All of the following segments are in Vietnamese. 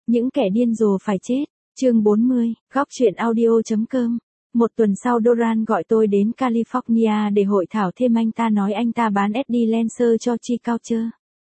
Những kẻ điên rồ phải chết. Chương 40, góc truyện audio.com. Một tuần sau Doran gọi tôi đến California để hội thảo thêm, anh ta nói anh ta bán SD Lancer cho Chi Culture.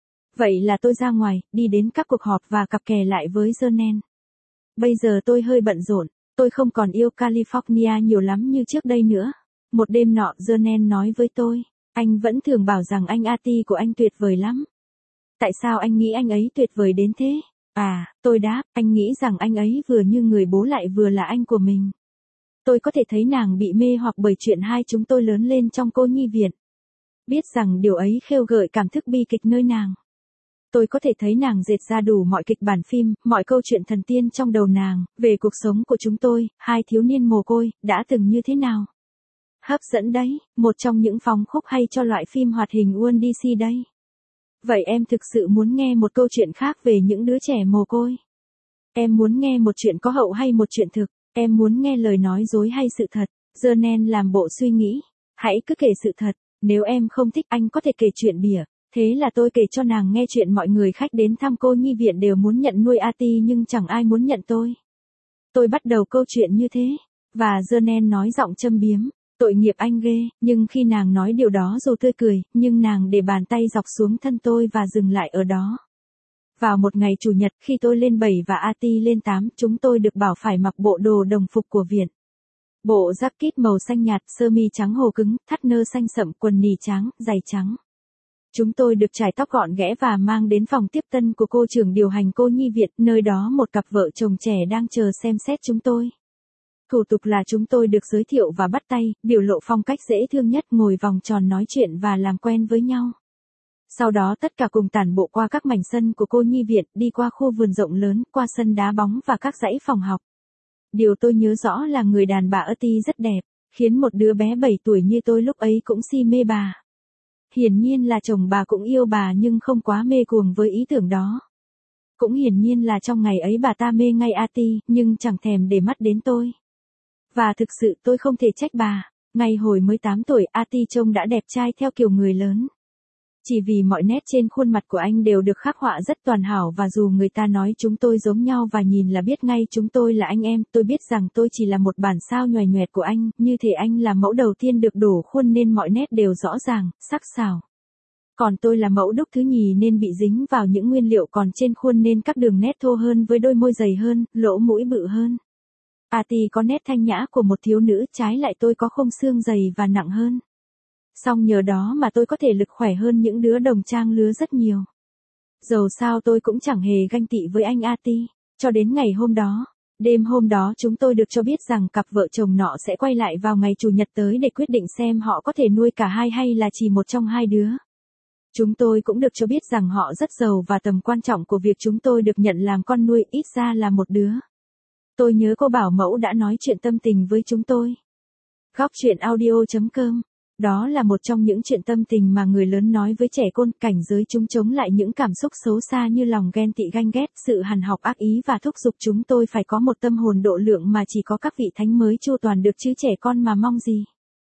Vậy là tôi ra ngoài, đi đến các cuộc họp và cặp kè lại với Jernen. Bây giờ tôi hơi bận rộn, tôi không còn yêu California nhiều lắm như trước đây nữa. Một đêm nọ Jernen nói với tôi, anh vẫn thường bảo rằng anh AT của anh tuyệt vời lắm. Tại sao anh nghĩ anh ấy tuyệt vời đến thế? Tôi đáp, anh nghĩ rằng anh ấy vừa như người bố lại vừa là anh của mình. Tôi có thể thấy nàng bị mê hoặc bởi chuyện hai chúng tôi lớn lên trong cô nhi viện. Biết rằng điều ấy khêu gợi cảm thức bi kịch nơi nàng. Tôi có thể thấy nàng dệt ra đủ mọi kịch bản phim, mọi câu chuyện thần tiên trong đầu nàng, về cuộc sống của chúng tôi, hai thiếu niên mồ côi, đã từng như thế nào. Hấp dẫn đấy, một trong những phóng khúc hay cho loại phim hoạt hình Walt Disney đấy. Vậy em thực sự muốn nghe một câu chuyện khác về những đứa trẻ mồ côi? Em muốn nghe một chuyện có hậu hay một chuyện thực? Em muốn nghe lời nói dối hay sự thật? Jernen làm bộ suy nghĩ. Hãy cứ kể sự thật, nếu em không thích anh có thể kể chuyện bịa. Thế là tôi kể cho nàng nghe chuyện mọi người khách đến thăm cô nhi viện đều muốn nhận nuôi AT nhưng chẳng ai muốn nhận tôi. Tôi bắt đầu câu chuyện như thế, và Jernen nói giọng châm biếm. Tội nghiệp anh ghê, nhưng khi nàng nói điều đó dù tươi cười, nhưng nàng để bàn tay dọc xuống thân tôi và dừng lại ở đó. Vào một ngày Chủ nhật khi tôi lên 7 và AT lên 8, chúng tôi được bảo phải mặc bộ đồ đồng phục của viện. Bộ jacket màu xanh nhạt, sơ mi trắng hồ cứng, thắt nơ xanh sậm, quần nỉ trắng, giày trắng. Chúng tôi được chải tóc gọn ghẽ và mang đến phòng tiếp tân của cô trưởng điều hành cô nhi viện, nơi đó một cặp vợ chồng trẻ đang chờ xem xét chúng tôi. Thủ tục là chúng tôi được giới thiệu và bắt tay, biểu lộ phong cách dễ thương nhất, ngồi vòng tròn nói chuyện và làm quen với nhau. Sau đó tất cả cùng tản bộ qua các mảnh sân của cô nhi viện, đi qua khu vườn rộng lớn, qua sân đá bóng và các dãy phòng học. Điều tôi nhớ rõ là người đàn bà Ati rất đẹp, khiến một đứa bé 7 tuổi như tôi lúc ấy cũng si mê bà. Hiển nhiên là chồng bà cũng yêu bà nhưng không quá mê cuồng với ý tưởng đó. Cũng hiển nhiên là trong ngày ấy bà ta mê ngay Ati, nhưng chẳng thèm để mắt đến tôi. Và thực sự tôi không thể trách bà, ngày hồi mới 8 tuổi Ati trông đã đẹp trai theo kiểu người lớn. Chỉ vì mọi nét trên khuôn mặt của anh đều được khắc họa rất hoàn hảo và dù người ta nói chúng tôi giống nhau và nhìn là biết ngay chúng tôi là anh em, tôi biết rằng tôi chỉ là một bản sao nhoài nhoẹt của anh, như thể anh là mẫu đầu tiên được đổ khuôn nên mọi nét đều rõ ràng, sắc sảo. Còn tôi là mẫu đúc thứ nhì nên bị dính vào những nguyên liệu còn trên khuôn nên các đường nét thô hơn với đôi môi dày hơn, lỗ mũi bự hơn. Ati có nét thanh nhã của một thiếu nữ, trái lại tôi có khung xương dày và nặng hơn. Song nhờ đó mà tôi có thể lực khỏe hơn những đứa đồng trang lứa rất nhiều. Dầu sao tôi cũng chẳng hề ganh tị với anh Ati, cho đến ngày hôm đó. Đêm hôm đó chúng tôi được cho biết rằng cặp vợ chồng nọ sẽ quay lại vào ngày Chủ nhật tới để quyết định xem họ có thể nuôi cả hai hay là chỉ một trong hai đứa. Chúng tôi cũng được cho biết rằng họ rất giàu và tầm quan trọng của việc chúng tôi được nhận làm con nuôi, ít ra là một đứa. Tôi nhớ cô bảo mẫu đã nói chuyện tâm tình với chúng tôi. Góc truyện audio.com. Đó là một trong những chuyện tâm tình mà người lớn nói với trẻ con, cảnh giới chúng chống lại những cảm xúc xấu xa như lòng ghen tị ganh ghét, sự hằn học ác ý và thúc giục chúng tôi phải có một tâm hồn độ lượng mà chỉ có các vị thánh mới chu toàn được chứ trẻ con mà mong gì.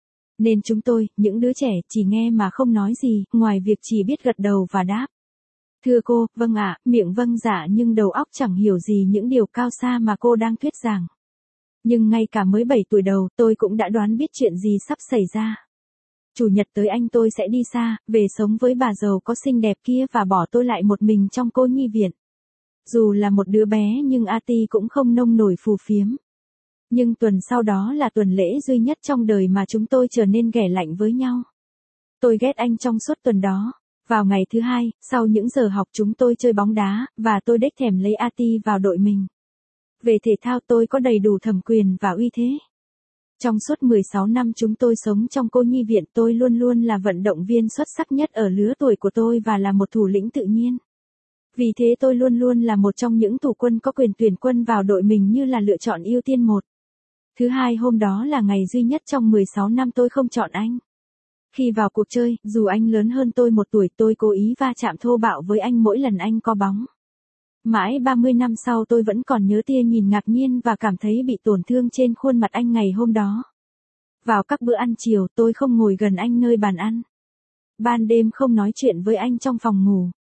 Nên chúng tôi, những đứa trẻ, chỉ nghe mà không nói gì, ngoài việc chỉ biết gật đầu và đáp. Thưa cô, vâng ạ, miệng vâng dạ nhưng đầu óc chẳng hiểu gì những điều cao xa mà cô đang thuyết giảng. Nhưng ngay cả mới 7 tuổi đầu, tôi cũng đã đoán biết chuyện gì sắp xảy ra. Chủ nhật tới anh tôi sẽ đi xa, về sống với bà giàu có xinh đẹp kia và bỏ tôi lại một mình trong cô nhi viện. Dù là một đứa bé nhưng Ati cũng không nông nổi phù phiếm. Nhưng tuần sau đó là tuần lễ duy nhất trong đời mà chúng tôi trở nên ghẻ lạnh với nhau. Tôi ghét anh trong suốt tuần đó. Vào ngày thứ hai, sau những giờ học chúng tôi chơi bóng đá, và tôi đếch thèm lấy Ati vào đội mình. Về thể thao tôi có đầy đủ thẩm quyền và uy thế. Trong suốt 16 năm chúng tôi sống trong cô nhi viện, tôi luôn luôn là vận động viên xuất sắc nhất ở lứa tuổi của tôi và là một thủ lĩnh tự nhiên. Vì thế tôi luôn luôn là một trong những thủ quân có quyền tuyển quân vào đội mình như là lựa chọn ưu tiên một. Thứ hai hôm đó là ngày duy nhất trong 16 năm tôi không chọn anh. Khi vào cuộc chơi, dù anh lớn hơn tôi 1 tuổi, tôi cố ý va chạm thô bạo với anh mỗi lần anh có bóng. Mãi 30 năm sau tôi vẫn còn nhớ tia nhìn ngạc nhiên và cảm thấy bị tổn thương trên khuôn mặt anh ngày hôm đó. Vào các bữa ăn chiều, tôi không ngồi gần anh nơi bàn ăn. Ban đêm không nói chuyện với anh trong phòng ngủ.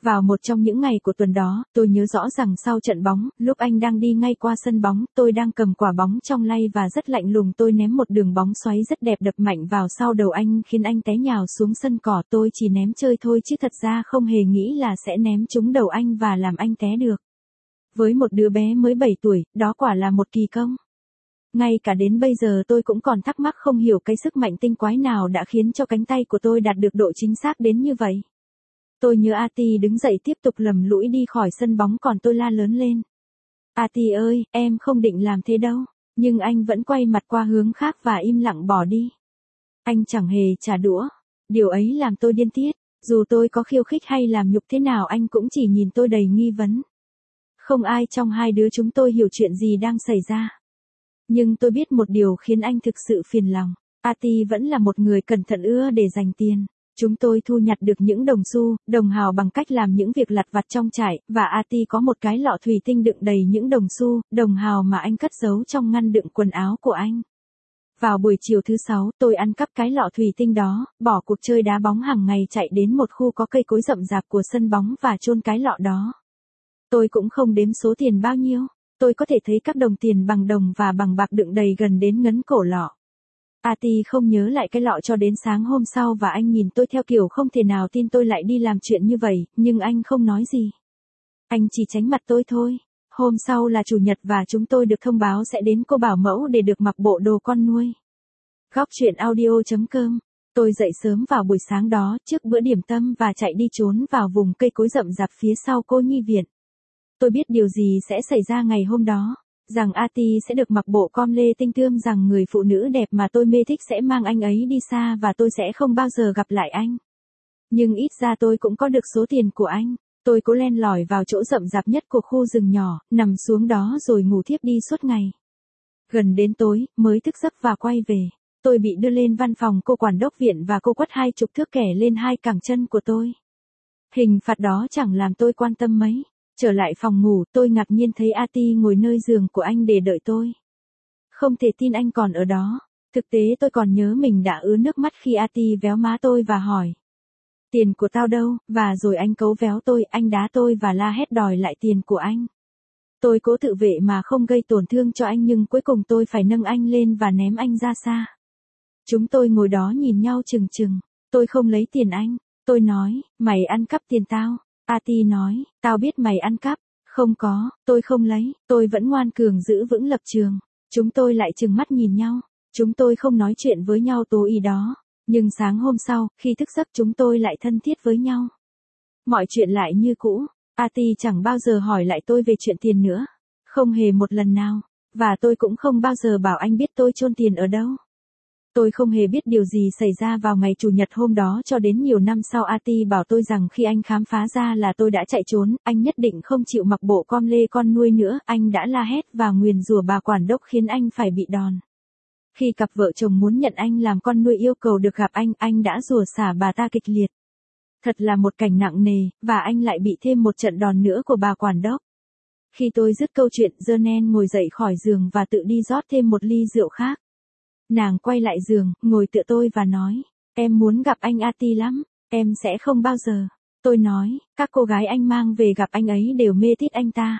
Vào một trong những ngày của tuần đó, tôi nhớ rõ rằng sau trận bóng, lúc anh đang đi ngay qua sân bóng, tôi đang cầm quả bóng trong tay và rất lạnh lùng tôi ném một đường bóng xoáy rất đẹp đập mạnh vào sau đầu anh khiến anh té nhào xuống sân cỏ. Tôi chỉ ném chơi thôi chứ thật ra không hề nghĩ là sẽ ném trúng đầu anh và làm anh té được. Với một đứa bé mới 7 tuổi, đó quả là một kỳ công. Ngay cả đến bây giờ tôi cũng còn thắc mắc không hiểu cái sức mạnh tinh quái nào đã khiến cho cánh tay của tôi đạt được độ chính xác đến như vậy. Tôi nhớ Ati đứng dậy tiếp tục lầm lũi đi khỏi sân bóng còn tôi la lớn lên. Ati ơi, em không định làm thế đâu. Nhưng anh vẫn quay mặt qua hướng khác và im lặng bỏ đi. Anh chẳng hề trả đũa. Điều ấy làm tôi điên tiết. Dù tôi có khiêu khích hay làm nhục thế nào anh cũng chỉ nhìn tôi đầy nghi vấn. Không ai trong hai đứa chúng tôi hiểu chuyện gì đang xảy ra. Nhưng tôi biết một điều khiến anh thực sự phiền lòng. Ati vẫn là một người cẩn thận ưa để dành tiền. Chúng tôi thu nhặt được những đồng xu, đồng hào bằng cách làm những việc lặt vặt trong trại, và Ati có một cái lọ thủy tinh đựng đầy những đồng xu, đồng hào mà anh cất giấu trong ngăn đựng quần áo của anh. Vào buổi chiều thứ 6, tôi ăn cắp cái lọ thủy tinh đó, bỏ cuộc chơi đá bóng hàng ngày chạy đến một khu có cây cối rậm rạp của sân bóng và chôn cái lọ đó. Tôi cũng không đếm số tiền bao nhiêu, tôi có thể thấy các đồng tiền bằng đồng và bằng bạc đựng đầy gần đến ngấn cổ lọ. Ati không nhớ lại cái lọ cho đến sáng hôm sau và anh nhìn tôi theo kiểu không thể nào tin tôi lại đi làm chuyện như vậy, nhưng anh không nói gì. Anh chỉ tránh mặt tôi thôi. Hôm sau là chủ nhật và chúng tôi được thông báo sẽ đến cô bảo mẫu để được mặc bộ đồ con nuôi. Góc truyện audio.com. Tôi dậy sớm vào buổi sáng đó trước bữa điểm tâm và chạy đi trốn vào vùng cây cối rậm rạp phía sau cô nhi viện. Tôi biết điều gì sẽ xảy ra ngày hôm đó. Rằng Ati sẽ được mặc bộ com lê tinh tươm, rằng người phụ nữ đẹp mà tôi mê thích sẽ mang anh ấy đi xa và tôi sẽ không bao giờ gặp lại anh. Nhưng ít ra tôi cũng có được số tiền của anh. Tôi cố len lỏi vào chỗ rậm rạp nhất của khu rừng nhỏ, nằm xuống đó rồi ngủ thiếp đi suốt ngày. Gần đến tối, mới thức giấc và quay về. Tôi bị đưa lên văn phòng cô quản đốc viện và cô quất 20 thước kẻ lên hai cẳng chân của tôi. Hình phạt đó chẳng làm tôi quan tâm mấy. Trở lại phòng ngủ, tôi ngạc nhiên thấy Ati ngồi nơi giường của anh để đợi tôi. Không thể tin anh còn ở đó. Thực tế tôi còn nhớ mình đã ứa nước mắt khi Ati véo má tôi và hỏi. Tiền của tao đâu, và rồi anh cấu véo tôi, anh đá tôi và la hét đòi lại tiền của anh. Tôi cố tự vệ mà không gây tổn thương cho anh nhưng cuối cùng tôi phải nâng anh lên và ném anh ra xa. Chúng tôi ngồi đó nhìn nhau chừng chừng. Tôi không lấy tiền anh. Tôi nói, mày ăn cắp tiền tao. Ati nói, tao biết mày ăn cắp. Không có, tôi không lấy. Tôi vẫn ngoan cường giữ vững lập trường. Chúng tôi lại trừng mắt nhìn nhau. Chúng tôi không nói chuyện với nhau tối ý đó. Nhưng sáng hôm sau, khi thức giấc chúng tôi lại thân thiết với nhau. Mọi chuyện lại như cũ. Ati chẳng bao giờ hỏi lại tôi về chuyện tiền nữa. Không hề một lần nào. Và tôi cũng không bao giờ bảo anh biết tôi chôn tiền ở đâu. Tôi không hề biết điều gì xảy ra vào ngày chủ nhật hôm đó cho đến nhiều năm sau. Ati bảo tôi rằng khi anh khám phá ra là tôi đã chạy trốn, anh nhất định không chịu mặc bộ com lê con nuôi nữa. Anh đã la hét và nguyền rủa bà quản đốc khiến anh phải bị đòn. Khi cặp vợ chồng muốn nhận anh làm con nuôi yêu cầu được gặp anh đã rủa xả bà ta kịch liệt. Thật là một cảnh nặng nề, và anh lại bị thêm một trận đòn nữa của bà quản đốc. Khi tôi dứt câu chuyện, Jernen ngồi dậy khỏi giường và tự đi rót thêm một ly rượu khác. Nàng quay lại giường, ngồi tựa tôi và nói, em muốn gặp anh Ati lắm, em sẽ không bao giờ. Tôi nói, các cô gái anh mang về gặp anh ấy đều mê tít anh ta.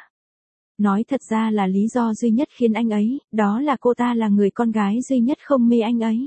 Nói thật ra là lý do duy nhất khiến anh ấy, đó là cô ta là người con gái duy nhất không mê anh ấy.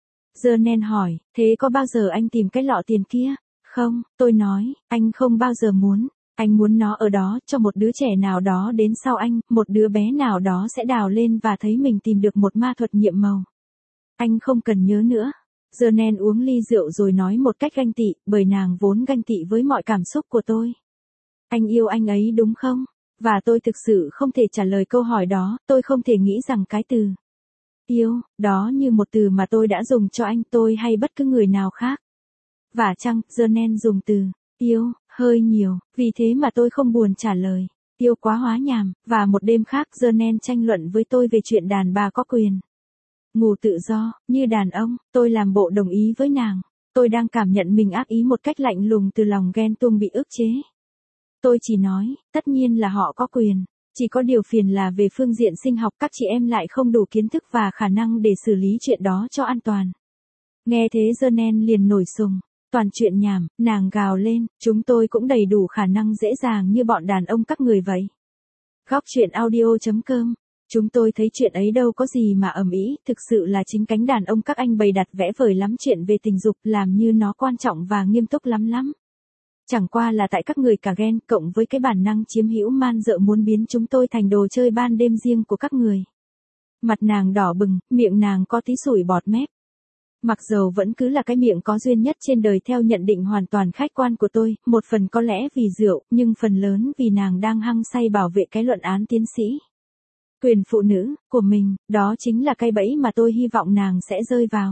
Jernen hỏi, thế có bao giờ anh tìm cái lọ tiền kia? Không, tôi nói, anh không bao giờ muốn. Anh muốn nó ở đó cho một đứa trẻ nào đó đến sau anh, một đứa bé nào đó sẽ đào lên và thấy mình tìm được một ma thuật nhiệm màu. Anh không cần nhớ nữa. Jernen uống ly rượu rồi nói một cách ganh tị, bởi nàng vốn ganh tị với mọi cảm xúc của tôi. Anh yêu anh ấy đúng không? Và tôi thực sự không thể trả lời câu hỏi đó, tôi không thể nghĩ rằng cái từ yêu, đó như một từ mà tôi đã dùng cho anh tôi hay bất cứ người nào khác. Và chăng, Jernen dùng từ yêu hơi nhiều, vì thế mà tôi không buồn trả lời. Yêu quá hóa nhàm, và một đêm khác Jernen tranh luận với tôi về chuyện đàn bà có quyền ngủ tự do, như đàn ông. Tôi làm bộ đồng ý với nàng. Tôi đang cảm nhận mình ác ý một cách lạnh lùng từ lòng ghen tuông bị ức chế. Tôi chỉ nói, tất nhiên là họ có quyền. Chỉ có điều phiền là về phương diện sinh học các chị em lại không đủ kiến thức và khả năng để xử lý chuyện đó cho an toàn. Nghe thế Jernen liền nổi sùng. Toàn chuyện nhảm, nàng gào lên, chúng tôi cũng đầy đủ khả năng dễ dàng như bọn đàn ông các người vậy. Góc chuyện audio.com. Chúng tôi thấy chuyện ấy đâu có gì mà ầm ĩ, thực sự là chính cánh đàn ông các anh bày đặt vẽ vời lắm chuyện về tình dục, làm như nó quan trọng và nghiêm túc lắm lắm. Chẳng qua là tại các người cả ghen, cộng với cái bản năng chiếm hữu man dợ muốn biến chúng tôi thành đồ chơi ban đêm riêng của các người. Mặt nàng đỏ bừng, miệng nàng có tí sủi bọt mép. Mặc dầu vẫn cứ là cái miệng có duyên nhất trên đời theo nhận định hoàn toàn khách quan của tôi, một phần có lẽ vì rượu, nhưng phần lớn vì nàng đang hăng say bảo vệ cái luận án tiến sĩ. Quyền phụ nữ, của mình, đó chính là cái bẫy mà tôi hy vọng nàng sẽ rơi vào.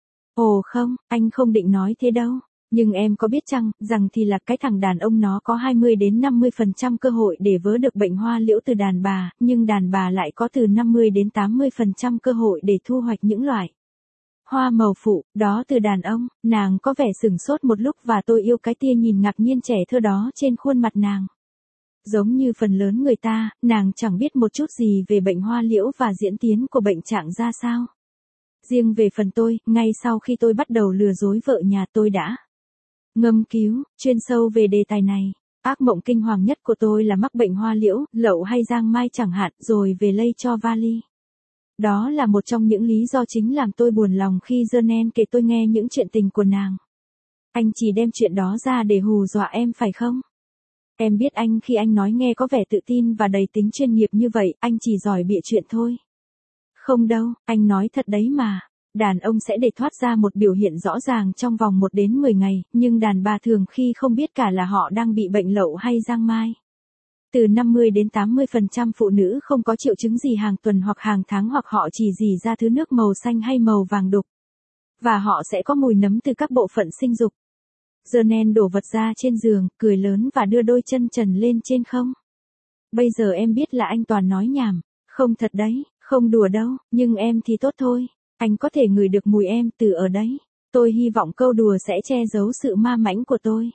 Ồ không, anh không định nói thế đâu. Nhưng em có biết chăng, rằng thì là cái thằng đàn ông nó có 20 đến 50% cơ hội để vớ được bệnh hoa liễu từ đàn bà, nhưng đàn bà lại có từ 50 đến 80% cơ hội để thu hoạch những loại hoa màu phụ, đó từ đàn ông. Nàng có vẻ sửng sốt một lúc và tôi yêu cái tia nhìn ngạc nhiên trẻ thơ đó trên khuôn mặt nàng. Giống như phần lớn người ta, nàng chẳng biết một chút gì về bệnh hoa liễu và diễn tiến của bệnh trạng ra sao. Riêng về phần tôi, ngay sau khi tôi bắt đầu lừa dối vợ nhà tôi đã ngâm cứu, chuyên sâu về đề tài này. Ác mộng kinh hoàng nhất của tôi là mắc bệnh hoa liễu, lậu hay giang mai chẳng hạn, rồi về lây cho vali. Đó là một trong những lý do chính làm tôi buồn lòng khi Jonen kể tôi nghe những chuyện tình của nàng. Anh chỉ đem chuyện đó ra để hù dọa em phải không? Em biết anh khi anh nói nghe có vẻ tự tin và đầy tính chuyên nghiệp như vậy, anh chỉ giỏi bịa chuyện thôi. Không đâu, anh nói thật đấy mà. Đàn ông sẽ để thoát ra một biểu hiện rõ ràng trong vòng 1 đến 10 ngày, nhưng đàn bà thường khi không biết cả là họ đang bị bệnh lậu hay giang mai. Từ 50 đến 80% phụ nữ không có triệu chứng gì hàng tuần hoặc hàng tháng, hoặc họ chỉ rỉ ra thứ nước màu xanh hay màu vàng đục. Và họ sẽ có mùi nấm từ các bộ phận sinh dục. Jonen đổ vật ra trên giường, cười lớn và đưa đôi chân trần lên trên không. Bây giờ em biết là anh toàn nói nhảm. Không thật đấy, không đùa đâu, nhưng em thì tốt thôi. Anh có thể ngửi được mùi em từ ở đấy. Tôi hy vọng câu đùa sẽ che giấu sự ma mãnh của tôi.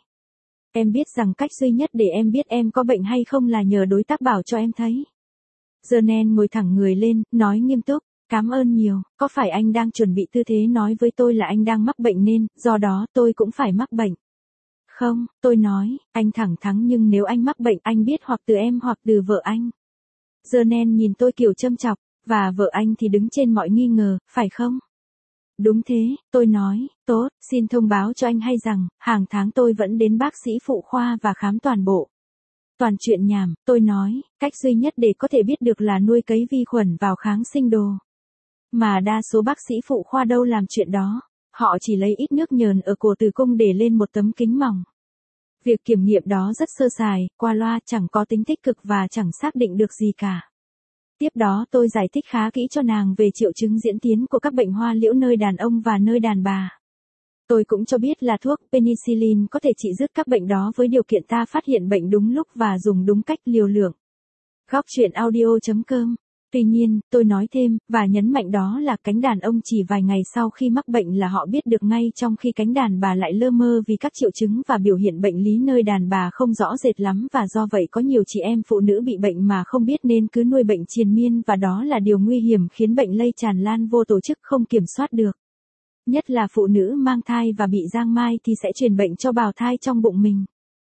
Em biết rằng cách duy nhất để em biết em có bệnh hay không là nhờ đối tác bảo cho em thấy. Jonen ngồi thẳng người lên, nói nghiêm túc. Cảm ơn nhiều, có phải anh đang chuẩn bị tư thế nói với tôi là anh đang mắc bệnh nên, do đó tôi cũng phải mắc bệnh? Không, tôi nói, anh thẳng thắn, nhưng nếu anh mắc bệnh anh biết hoặc từ em hoặc từ vợ anh. Jonen nhìn tôi kiểu châm chọc, và vợ anh thì đứng trên mọi nghi ngờ, phải không? Đúng thế, tôi nói, tốt, xin thông báo cho anh hay rằng, hàng tháng tôi vẫn đến bác sĩ phụ khoa và khám toàn bộ. Toàn chuyện nhảm, tôi nói, cách duy nhất để có thể biết được là nuôi cấy vi khuẩn vào kháng sinh đồ. Mà đa số bác sĩ phụ khoa đâu làm chuyện đó, họ chỉ lấy ít nước nhờn ở cổ tử cung để lên một tấm kính mỏng. Việc kiểm nghiệm đó rất sơ sài, qua loa, chẳng có tính tích cực và chẳng xác định được gì cả. Tiếp đó tôi giải thích khá kỹ cho nàng về triệu chứng diễn tiến của các bệnh hoa liễu nơi đàn ông và nơi đàn bà. Tôi cũng cho biết là thuốc penicillin có thể trị dứt các bệnh đó với điều kiện ta phát hiện bệnh đúng lúc và dùng đúng cách, liều lượng. Góc chuyện audio.com. Tuy nhiên, tôi nói thêm, và nhấn mạnh đó là cánh đàn ông chỉ vài ngày sau khi mắc bệnh là họ biết được ngay, trong khi cánh đàn bà lại lơ mơ vì các triệu chứng và biểu hiện bệnh lý nơi đàn bà không rõ rệt lắm, và do vậy có nhiều chị em phụ nữ bị bệnh mà không biết nên cứ nuôi bệnh triền miên, và đó là điều nguy hiểm khiến bệnh lây tràn lan vô tổ chức không kiểm soát được. Nhất là phụ nữ mang thai và bị giang mai thì sẽ truyền bệnh cho bào thai trong bụng mình.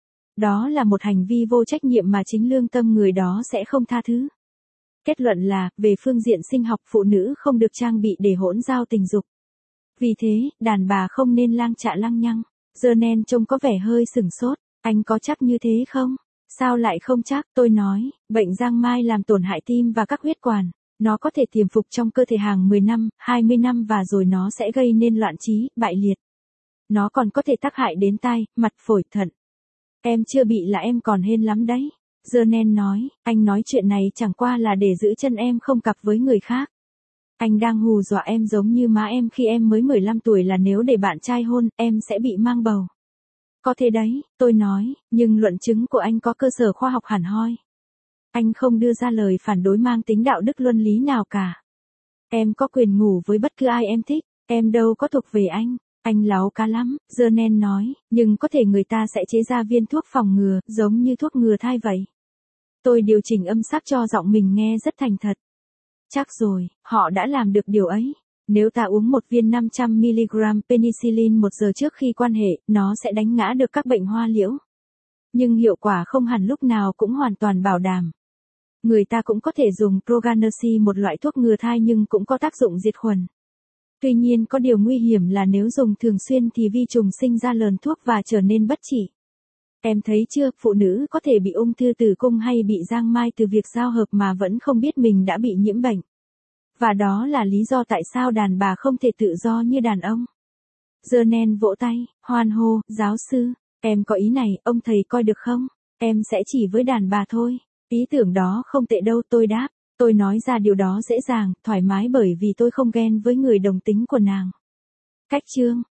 Đó là một hành vi vô trách nhiệm mà chính lương tâm người đó sẽ không tha thứ. Kết luận là, về phương diện sinh học, phụ nữ không được trang bị để hỗn giao tình dục. Vì thế, đàn bà không nên lang chạ lăng nhăng. Jonen trông có vẻ hơi sửng sốt. Anh có chắc như thế không? Sao lại không chắc? Tôi nói, bệnh giang mai làm tổn hại tim và các huyết quản. Nó có thể tiềm phục trong cơ thể hàng 10 năm, 20 năm và rồi nó sẽ gây nên loạn trí, bại liệt. Nó còn có thể tác hại đến tai, mặt, phổi, thận. Em chưa bị là em còn hên lắm đấy. Jonen nói, anh nói chuyện này chẳng qua là để giữ chân em không cặp với người khác. Anh đang hù dọa em giống như má em khi em mới 15 tuổi, là nếu để bạn trai hôn, em sẽ bị mang bầu. Có thế đấy, tôi nói, nhưng luận chứng của anh có cơ sở khoa học hẳn hoi. Anh không đưa ra lời phản đối mang tính đạo đức luân lý nào cả. Em có quyền ngủ với bất cứ ai em thích, em đâu có thuộc về anh. Anh láo cá lắm, Jonen nói, nhưng có thể người ta sẽ chế ra viên thuốc phòng ngừa, giống như thuốc ngừa thai vậy. Tôi điều chỉnh âm sắc cho giọng mình nghe rất thành thật. Chắc rồi, họ đã làm được điều ấy. Nếu ta uống một viên 500mg penicillin 1 giờ trước khi quan hệ, nó sẽ đánh ngã được các bệnh hoa liễu. Nhưng hiệu quả không hẳn lúc nào cũng hoàn toàn bảo đảm. Người ta cũng có thể dùng Progenergy, một loại thuốc ngừa thai nhưng cũng có tác dụng diệt khuẩn. Tuy nhiên có điều nguy hiểm là nếu dùng thường xuyên thì vi trùng sinh ra lờn thuốc và trở nên bất trị. Em thấy chưa, phụ nữ có thể bị ung thư tử cung hay bị giang mai từ việc giao hợp mà vẫn không biết mình đã bị nhiễm bệnh. Và đó là lý do tại sao đàn bà không thể tự do như đàn ông. Journal vỗ tay, hoan hô, giáo sư, em có ý này, ông thầy coi được không? Em sẽ chỉ với đàn bà thôi. Ý tưởng đó không tệ đâu, tôi đáp. Tôi nói ra điều đó dễ dàng, thoải mái bởi vì tôi không ghen với người đồng tính của nàng. Cách chương